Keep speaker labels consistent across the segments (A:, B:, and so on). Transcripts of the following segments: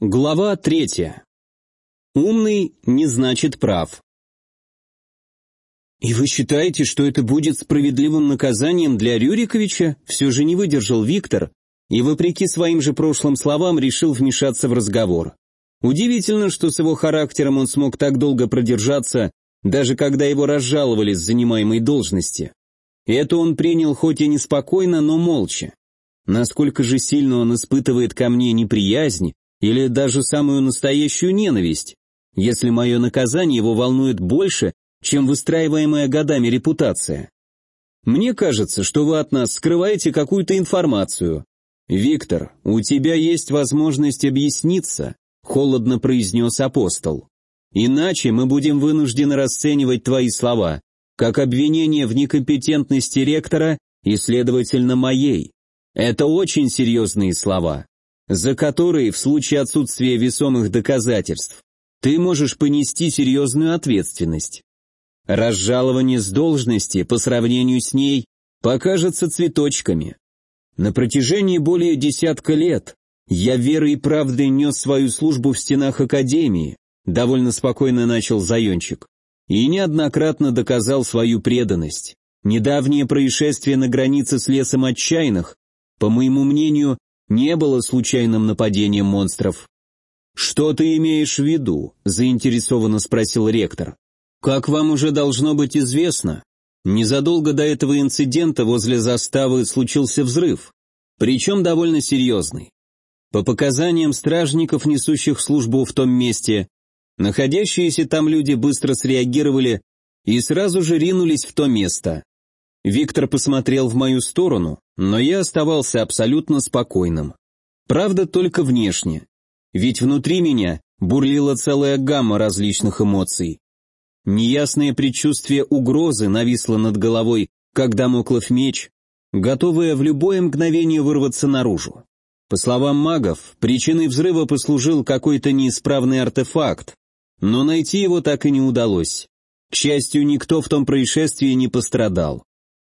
A: Глава 3. Умный не значит прав. «И вы считаете, что это будет справедливым наказанием для Рюриковича?» Все же не выдержал Виктор и, вопреки своим же прошлым словам, решил вмешаться в разговор. Удивительно, что с его характером он смог так долго продержаться, даже когда его разжаловали с занимаемой должности. Это он принял хоть и неспокойно, но молча. Насколько же сильно он испытывает ко мне неприязнь, или даже самую настоящую ненависть, если мое наказание его волнует больше, чем выстраиваемая годами репутация. Мне кажется, что вы от нас скрываете какую-то информацию. Виктор, у тебя есть возможность объясниться, холодно произнес апостол. Иначе мы будем вынуждены расценивать твои слова как обвинение в некомпетентности ректора и, следовательно, моей. Это очень серьезные слова, за которые, в случае отсутствия весомых доказательств, ты можешь понести серьезную ответственность. Разжалование с должности по сравнению с ней покажется цветочками. На протяжении более десятка лет я верой и правдой нес свою службу в стенах академии, довольно спокойно начал Заемчик, и неоднократно доказал свою преданность. Недавнее происшествие на границе с лесом отчаянных, по моему мнению, не было случайным нападением монстров. «Что ты имеешь в виду?» – заинтересованно спросил ректор. «Как вам уже должно быть известно, незадолго до этого инцидента возле заставы случился взрыв, причем довольно серьезный. По показаниям стражников, несущих службу в том месте, находящиеся там люди быстро среагировали и сразу же ринулись в то место. Виктор посмотрел в мою сторону, но я оставался абсолютно спокойным. Правда, только внешне. Ведь внутри меня бурлила целая гамма различных эмоций. Неясное предчувствие угрозы нависло над головой, как дамоклов меч, готовое в любое мгновение вырваться наружу. По словам магов, причиной взрыва послужил какой-то неисправный артефакт, но найти его так и не удалось. К счастью, никто в том происшествии не пострадал.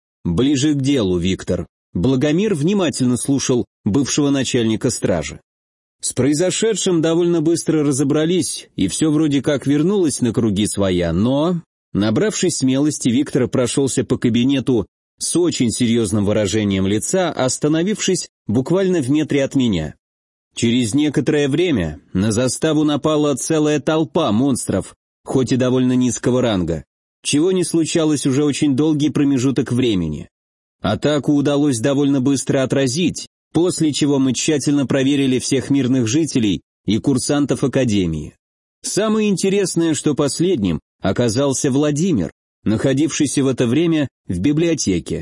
A: Ближе к делу, Виктор. Благомир внимательно слушал бывшего начальника стражи. С произошедшим довольно быстро разобрались, и все вроде как вернулось на круги своя, но, набравшись смелости, Виктор прошелся по кабинету с очень серьезным выражением лица, остановившись буквально в метре от меня. Через некоторое время на заставу напала целая толпа монстров, хоть и довольно низкого ранга, чего не случалось уже очень долгий промежуток времени. Атаку удалось довольно быстро отразить, после чего мы тщательно проверили всех мирных жителей и курсантов академии. Самое интересное, что последним оказался Владимир, находившийся в это время в библиотеке.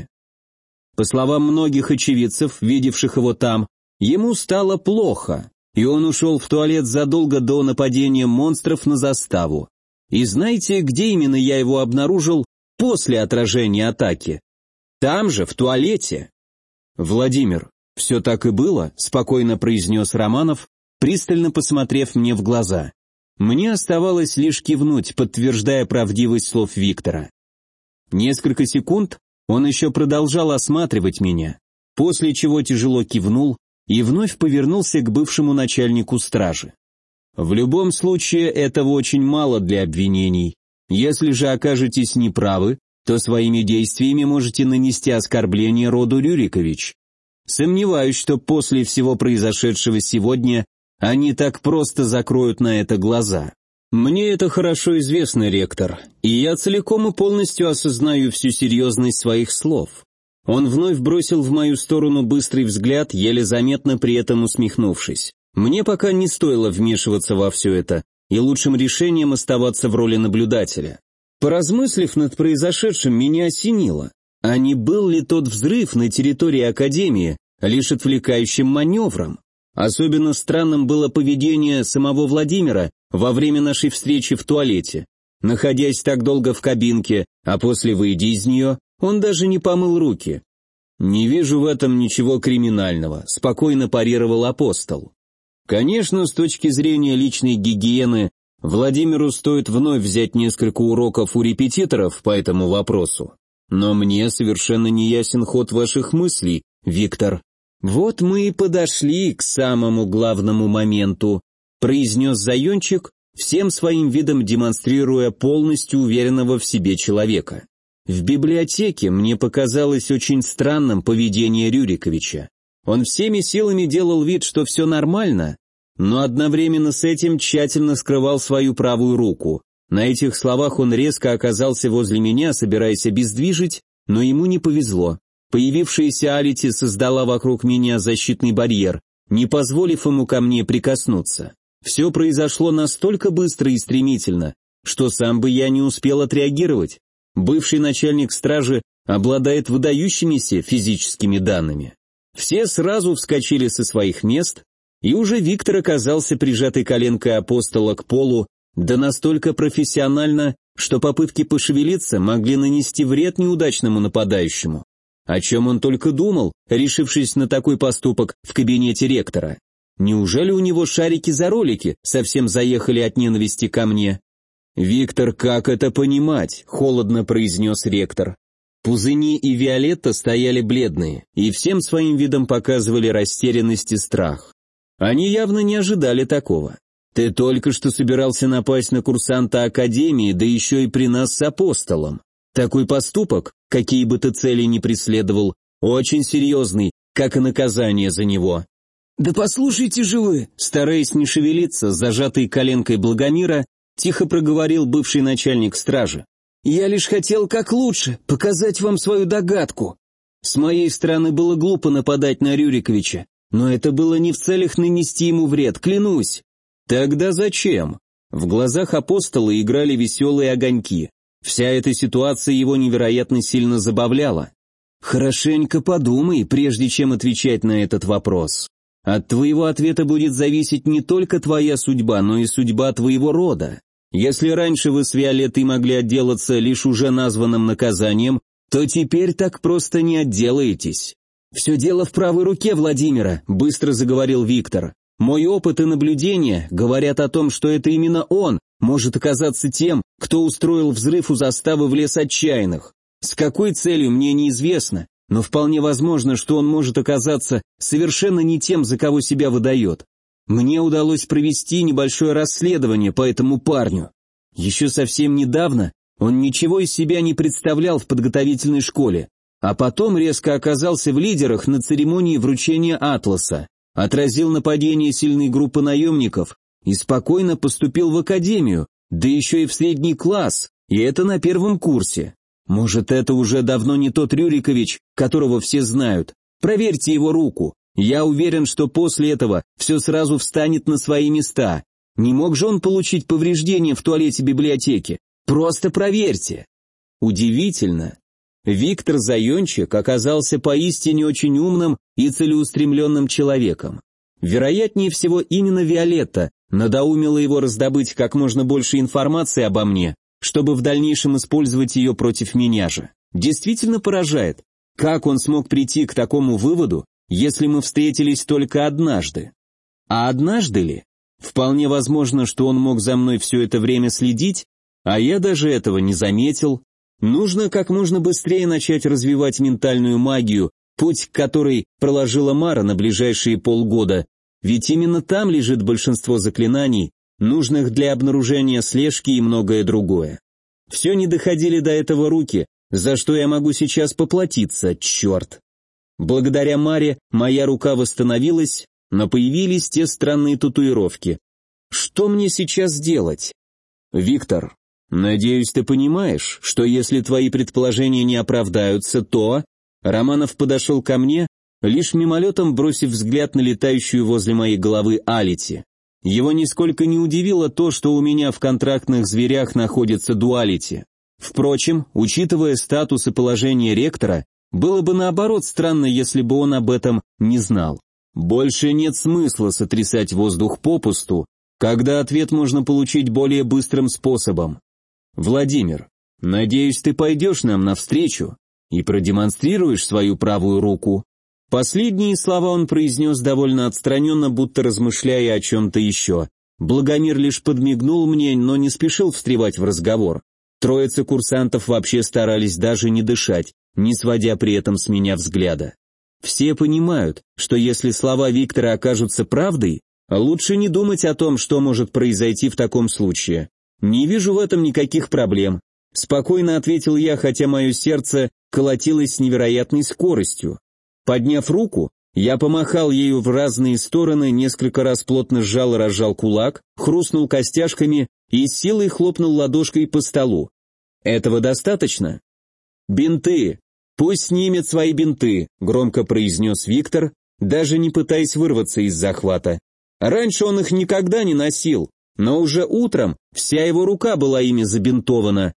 A: По словам многих очевидцев, видевших его там, ему стало плохо, и он ушел в туалет задолго до нападения монстров на заставу. И знаете, где именно я его обнаружил после отражения атаки? Там же, в туалете. «Владимир, все так и было?» – спокойно произнес Романов, пристально посмотрев мне в глаза. Мне оставалось лишь кивнуть, подтверждая правдивость слов Виктора. Несколько секунд он еще продолжал осматривать меня, после чего тяжело кивнул и вновь повернулся к бывшему начальнику стражи. В любом случае, этого очень мало для обвинений. Если же окажетесь неправы, то своими действиями можете нанести оскорбление роду Рюрикович. Сомневаюсь, что после всего произошедшего сегодня они так просто закроют на это глаза. Мне это хорошо известно, ректор, и я целиком и полностью осознаю всю серьезность своих слов. Он вновь бросил в мою сторону быстрый взгляд, еле заметно при этом усмехнувшись. Мне пока не стоило вмешиваться во все это, и лучшим решением оставаться в роли наблюдателя. Поразмыслив над произошедшим, меня осенило. А не был ли тот взрыв на территории Академии лишь отвлекающим маневром? Особенно странным было поведение самого Владимира во время нашей встречи в туалете. Находясь так долго в кабинке, а после выйдя из нее, он даже не помыл руки. «Не вижу в этом ничего криминального», — спокойно парировал апостол. Конечно, с точки зрения личной гигиены, Владимиру стоит вновь взять несколько уроков у репетиторов по этому вопросу. Но мне совершенно не ясен ход ваших мыслей, Виктор. Вот мы и подошли к самому главному моменту. произнес Заемчик, всем своим видом демонстрируя полностью уверенного в себе человека. В библиотеке мне показалось очень странным поведение Рюриковича. Он всеми силами делал вид, что все нормально, но одновременно с этим тщательно скрывал свою правую руку. На этих словах он резко оказался возле меня, собираясь обездвижить, но ему не повезло. Появившаяся Алити создала вокруг меня защитный барьер, не позволив ему ко мне прикоснуться. Все произошло настолько быстро и стремительно, что сам бы я не успел отреагировать. Бывший начальник стражи обладает выдающимися физическими данными. Все сразу вскочили со своих мест, и уже Виктор оказался прижатой коленкой апостола к полу, да настолько профессионально, что попытки пошевелиться могли нанести вред неудачному нападающему. О чем он только думал, решившись на такой поступок в кабинете ректора. Неужели у него шарики за ролики совсем заехали от ненависти ко мне? «Виктор, как это понимать?» — холодно произнес ректор. Пузыни и Виолетта стояли бледные и всем своим видом показывали растерянность и страх. Они явно не ожидали такого. «Ты только что собирался напасть на курсанта Академии, да еще и при нас с апостолом. Такой поступок, какие бы ты цели ни преследовал, очень серьезный, как и наказание за него». «Да послушайте же вы!» Стараясь не шевелиться, зажатой коленкой Благомира, тихо проговорил бывший начальник стражи. «Я лишь хотел как лучше показать вам свою догадку. С моей стороны было глупо нападать на Рюриковича, но это было не в целях нанести ему вред, клянусь». «Тогда зачем?» В глазах апостола играли веселые огоньки. Вся эта ситуация его невероятно сильно забавляла. «Хорошенько подумай, прежде чем отвечать на этот вопрос. От твоего ответа будет зависеть не только твоя судьба, но и судьба твоего рода. Если раньше вы с Виолеттой могли отделаться лишь уже названным наказанием, то теперь так просто не отделаетесь». «Все дело в правой руке Владимира», — быстро заговорил Виктор. «Мой опыт и наблюдения говорят о том, что это именно он может оказаться тем, кто устроил взрыв у заставы в лес отчаянных. С какой целью, мне неизвестно, но вполне возможно, что он может оказаться совершенно не тем, за кого себя выдает. Мне удалось провести небольшое расследование по этому парню. Еще совсем недавно он ничего из себя не представлял в подготовительной школе, а потом резко оказался в лидерах на церемонии вручения атласа, отразил нападение сильной группы наемников и спокойно поступил в академию, да еще и в средний класс, и это на первом курсе. Может, это уже давно не тот Рюрикович, которого все знают. Проверьте его руку. Я уверен, что после этого все сразу встанет на свои места. Не мог же он получить повреждения в туалете библиотеки? Просто проверьте». Удивительно. Виктор Заемчик оказался поистине очень умным и целеустремленным человеком. Вероятнее всего, именно Виолетта надоумила его раздобыть как можно больше информации обо мне, чтобы в дальнейшем использовать ее против меня же. Действительно поражает, как он смог прийти к такому выводу, если мы встретились только однажды. А однажды ли? Вполне возможно, что он мог за мной все это время следить, а я даже этого не заметил. Нужно как можно быстрее начать развивать ментальную магию, путь к которой проложила Мара на ближайшие полгода, ведь именно там лежит большинство заклинаний, нужных для обнаружения слежки и многое другое. Все не доходили до этого руки, за что я могу сейчас поплатиться, черт. Благодаря Маре моя рука восстановилась, но появились те странные татуировки. Что мне сейчас делать? Виктор, надеюсь, ты понимаешь, что если твои предположения не оправдаются, то... Романов подошел ко мне, лишь мимолетом бросив взгляд на летающую возле моей головы Алити. Его нисколько не удивило то, что у меня в контрактных зверях находится дуалити. Впрочем, учитывая статус и положение ректора, было бы наоборот странно, если бы он об этом не знал. Больше нет смысла сотрясать воздух попусту, когда ответ можно получить более быстрым способом. Владимир, надеюсь, ты пойдешь нам навстречу и продемонстрируешь свою правую руку. Последние слова он произнес довольно отстраненно, будто размышляя о чем-то еще. Благомир лишь подмигнул мне, но не спешил встревать в разговор. Троица курсантов вообще старались даже не дышать, не сводя при этом с меня взгляда. Все понимают, что если слова Виктора окажутся правдой, Лучше не думать о том, что может произойти в таком случае. Не вижу в этом никаких проблем. Спокойно ответил я, хотя мое сердце колотилось с невероятной скоростью. Подняв руку, я помахал ею в разные стороны, несколько раз плотно сжал и разжал кулак, хрустнул костяшками и с силой хлопнул ладошкой по столу. Этого достаточно? «Бинты! Пусть снимет свои бинты», — громко произнес Виктор, даже не пытаясь вырваться из захвата. Раньше он их никогда не носил, но уже утром вся его рука была ими забинтована.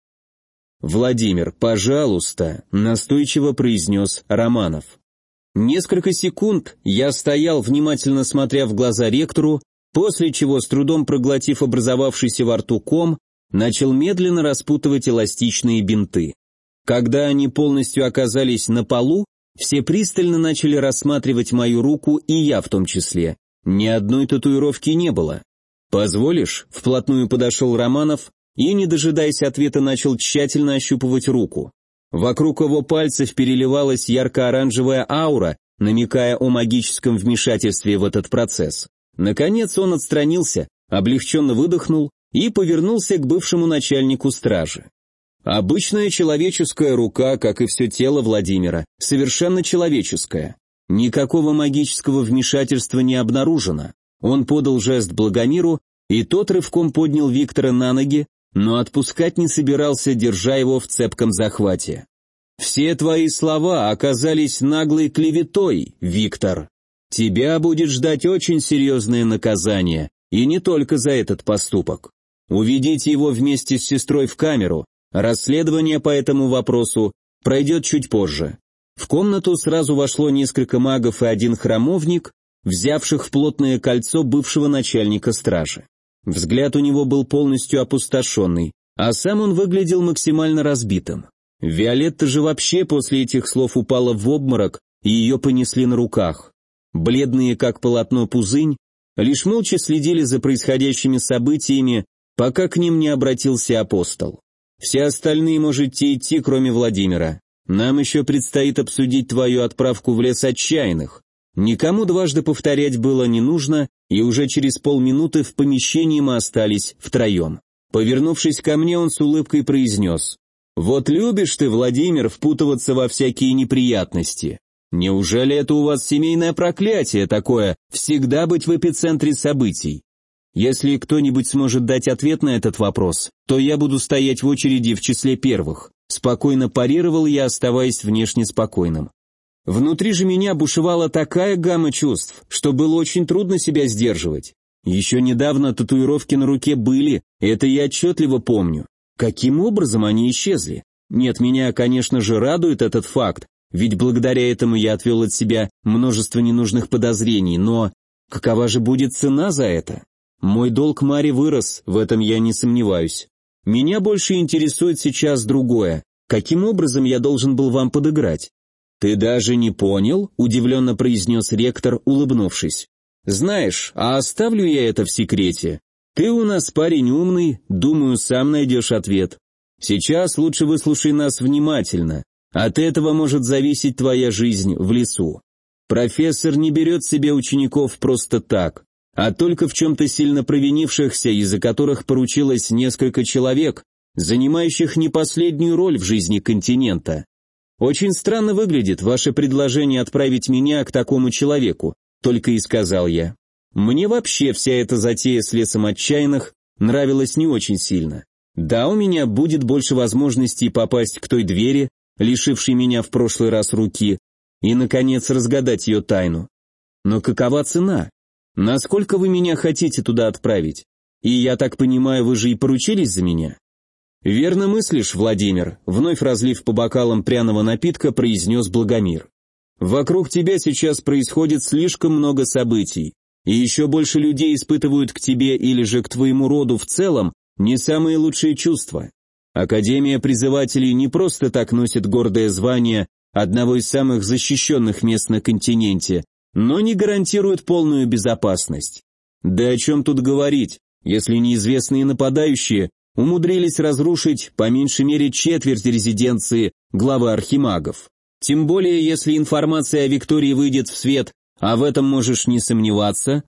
A: «Владимир, пожалуйста», — настойчиво произнес Романов. Несколько секунд я стоял, внимательно смотря в глаза ректору, после чего, с трудом проглотив образовавшийся во рту ком, начал медленно распутывать эластичные бинты. Когда они полностью оказались на полу, все пристально начали рассматривать мою руку, и я в том числе. Ни одной татуировки не было. «Позволишь?» — вплотную подошел Романов и, не дожидаясь ответа, начал тщательно ощупывать руку. Вокруг его пальцев переливалась ярко-оранжевая аура, намекая о магическом вмешательстве в этот процесс. Наконец он отстранился, облегченно выдохнул и повернулся к бывшему начальнику стражи. Обычная человеческая рука, как и все тело Владимира, совершенно человеческая. Никакого магического вмешательства не обнаружено. Он подал жест Благомиру, и тот рывком поднял Виктора на ноги, но отпускать не собирался, держа его в цепком захвате. «Все твои слова оказались наглой клеветой, Виктор. Тебя будет ждать очень серьезное наказание, и не только за этот поступок. Уведите его вместе с сестрой в камеру. Расследование по этому вопросу пройдет чуть позже». В комнату сразу вошло несколько магов и один храмовник, взявших в плотное кольцо бывшего начальника стражи. Взгляд у него был полностью опустошенный, а сам он выглядел максимально разбитым. Виолетта же вообще после этих слов упала в обморок, и ее понесли на руках. Бледные, как полотно Пузынь, лишь молча следили за происходящими событиями, пока к ним не обратился апостол. «Все остальные можете идти, кроме Владимира. Нам еще предстоит обсудить твою отправку в лес отчаянных». Никому дважды повторять было не нужно, и уже через полминуты в помещении мы остались втроем. Повернувшись ко мне, он с улыбкой произнес: «Вот любишь ты, Владимир, впутываться во всякие неприятности. Неужели это у вас семейное проклятие такое, всегда быть в эпицентре событий? Если кто-нибудь сможет дать ответ на этот вопрос, то я буду стоять в очереди в числе первых». Спокойно парировал я, оставаясь внешне спокойным. Внутри же меня бушевала такая гамма чувств, что было очень трудно себя сдерживать. Еще недавно татуировки на руке были, это я отчетливо помню. Каким образом они исчезли? Нет, меня, конечно же, радует этот факт, ведь благодаря этому я отвел от себя множество ненужных подозрений, но какова же будет цена за это? Мой долг Маре вырос, в этом я не сомневаюсь. Меня больше интересует сейчас другое. Каким образом я должен был вам подыграть? «Ты даже не понял?» – удивленно произнес ректор, улыбнувшись. «Знаешь, а оставлю я это в секрете. Ты у нас парень умный, думаю, сам найдешь ответ. Сейчас лучше выслушай нас внимательно. От этого может зависеть твоя жизнь в лесу. Профессор не берет себе учеников просто так, а только в чем-то сильно провинившихся, из-за которых поручилось несколько человек, занимающих не последнюю роль в жизни континента. Очень странно выглядит ваше предложение отправить меня к такому человеку, только и сказал я. Мне вообще вся эта затея с лесом отчаянных нравилась не очень сильно. Да, у меня будет больше возможностей попасть к той двери, лишившей меня в прошлый раз руки, и, наконец, разгадать ее тайну. Но какова цена? Насколько вы меня хотите туда отправить? И я так понимаю, вы же и поручились за меня? «Верно мыслишь, Владимир», — вновь разлив по бокалам пряного напитка, произнес Благомир. «Вокруг тебя сейчас происходит слишком много событий, и еще больше людей испытывают к тебе или же к твоему роду в целом не самые лучшие чувства. Академия призывателей не просто так носит гордое звание одного из самых защищенных мест на континенте, но не гарантирует полную безопасность. Да о чем тут говорить, если неизвестные нападающие умудрились разрушить по меньшей мере четверть резиденции главы архимагов. Тем более, если информация о Виктории выйдет в свет, а в этом можешь не сомневаться,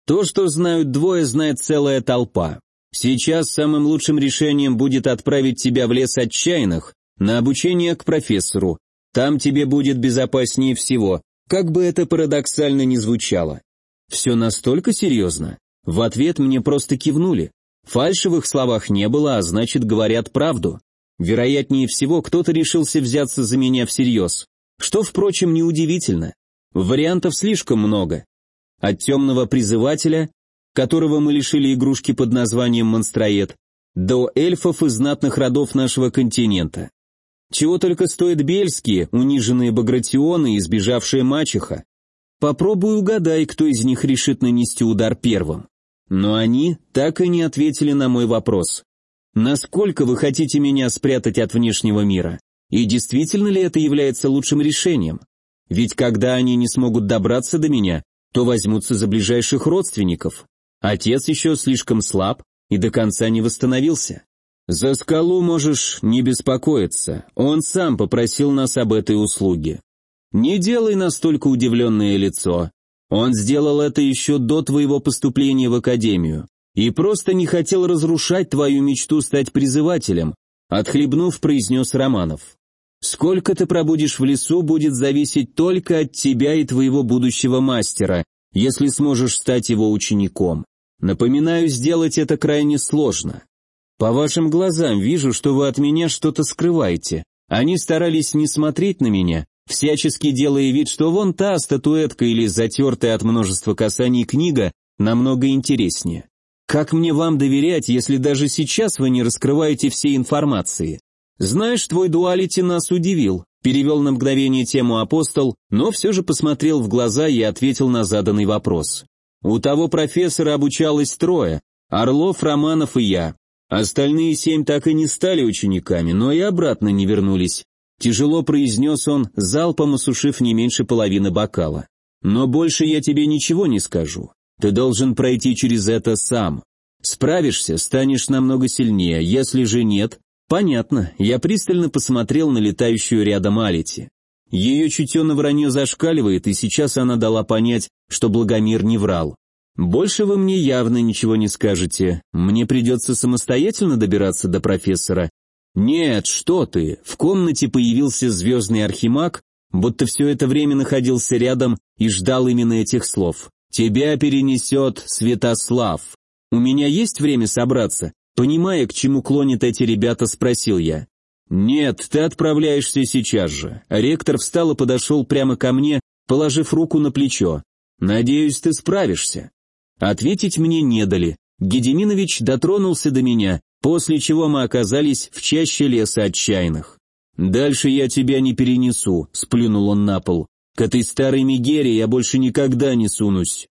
A: То, что знают двое, знает целая толпа. Сейчас самым лучшим решением будет отправить тебя в лес отчаянных на обучение к профессору. Там тебе будет безопаснее всего, как бы это парадоксально ни звучало. Все настолько серьезно? В ответ мне просто кивнули. Фальши в их словах не было, а значит, говорят правду. Вероятнее всего, кто-то решился взяться за меня всерьез. Что, впрочем, неудивительно. Вариантов слишком много. От темного призывателя, которого мы лишили игрушки под названием монстроед, до эльфов из знатных родов нашего континента. Чего только стоят бельские, униженные багратионы и сбежавшая мачеха. Попробуй угадай, кто из них решит нанести удар первым. Но они так и не ответили на мой вопрос. Насколько вы хотите меня спрятать от внешнего мира? И действительно ли это является лучшим решением? Ведь когда они не смогут добраться до меня, то возьмутся за ближайших родственников. Отец еще слишком слаб и до конца не восстановился. За скалу можешь не беспокоиться, он сам попросил нас об этой услуге. Не делай настолько удивленное лицо. Он сделал это еще до твоего поступления в академию и просто не хотел разрушать твою мечту стать призывателем, отхлебнув, произнес Романов. Сколько ты пробудешь в лесу, будет зависеть только от тебя и твоего будущего мастера, если сможешь стать его учеником. Напоминаю, сделать это крайне сложно. По вашим глазам вижу, что вы от меня что-то скрываете. Они старались не смотреть на меня, всячески делая вид, что вон та статуэтка или затертая от множества касаний книга намного интереснее. Как мне вам доверять, если даже сейчас вы не раскрываете всей информации? Знаешь, твой дуалити нас удивил, перевел на мгновение тему апостол, но все же посмотрел в глаза и ответил на заданный вопрос. У того профессора обучалось 3, Орлов, Романов и я. Остальные 7 так и не стали учениками, но и обратно не вернулись. Тяжело произнес он, залпом осушив не меньше половины бокала. Но больше я тебе ничего не скажу. Ты должен пройти через это сам. Справишься, станешь намного сильнее, если же нет... Понятно, я пристально посмотрел на летающую рядом Алити. Ее чутье на вранье зашкаливает, и сейчас она дала понять, что Благомир не врал. Больше вы мне явно ничего не скажете. Мне придется самостоятельно добираться до профессора. Нет, что ты, в комнате появился звездный архимаг, будто все это время находился рядом и ждал именно этих слов. Тебя перенесет Святослав. У меня есть время собраться? Понимая, к чему клонят эти ребята, спросил я. Нет, ты отправляешься сейчас же. Ректор встал и подошел прямо ко мне, положив руку на плечо. Надеюсь, ты справишься. Ответить мне не дали. Гедеминович дотронулся до меня, после чего мы оказались в чаще леса отчаянных. «Дальше я тебя не перенесу», — сплюнул он на пол. «К этой старой Мегере я больше никогда не сунусь.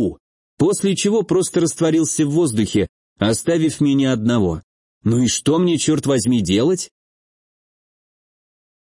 A: После чего просто растворился в воздухе, оставив меня одного. Ну и что мне, черт возьми, делать?